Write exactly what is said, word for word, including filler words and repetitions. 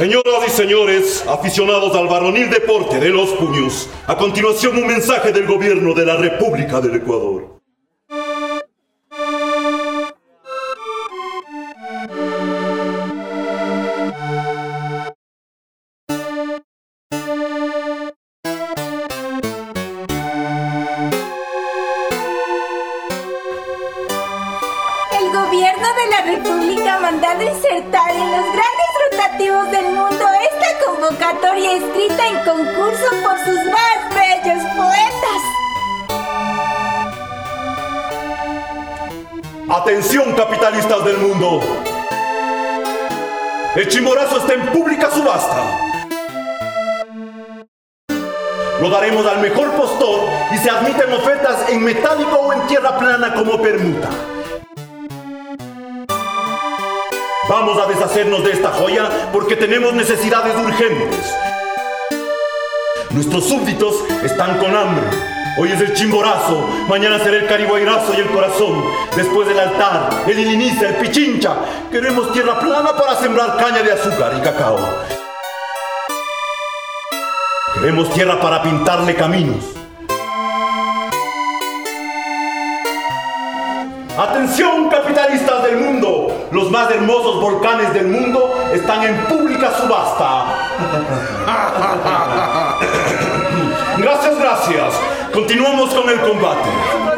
Señoras y señores, aficionados al varonil deporte de los puños, a continuación un mensaje del gobierno de la República del Ecuador. El gobierno de la República ha mandado insertar en los grandes rotativos del mundo esta convocatoria escrita en concurso por sus más bellos poetas. Atención, capitalistas del mundo. El Chimborazo está en pública subasta. Lo daremos al mejor postor y se admiten ofertas en metálico o en tierra plana como permuta. Vamos a deshacernos de esta joya porque tenemos necesidades urgentes. Nuestros súbditos están con hambre. Hoy es el Chimborazo, mañana será el Cariguairazo y el Corazón. Después del altar, el Iliniza, el Pichincha. Queremos tierra plana para sembrar caña de azúcar y cacao. Queremos tierra para pintarle caminos. ¡Atención, capitalistas del mundo! Los más hermosos volcanes del mundo están en pública subasta. Gracias, gracias. Continuamos con el combate.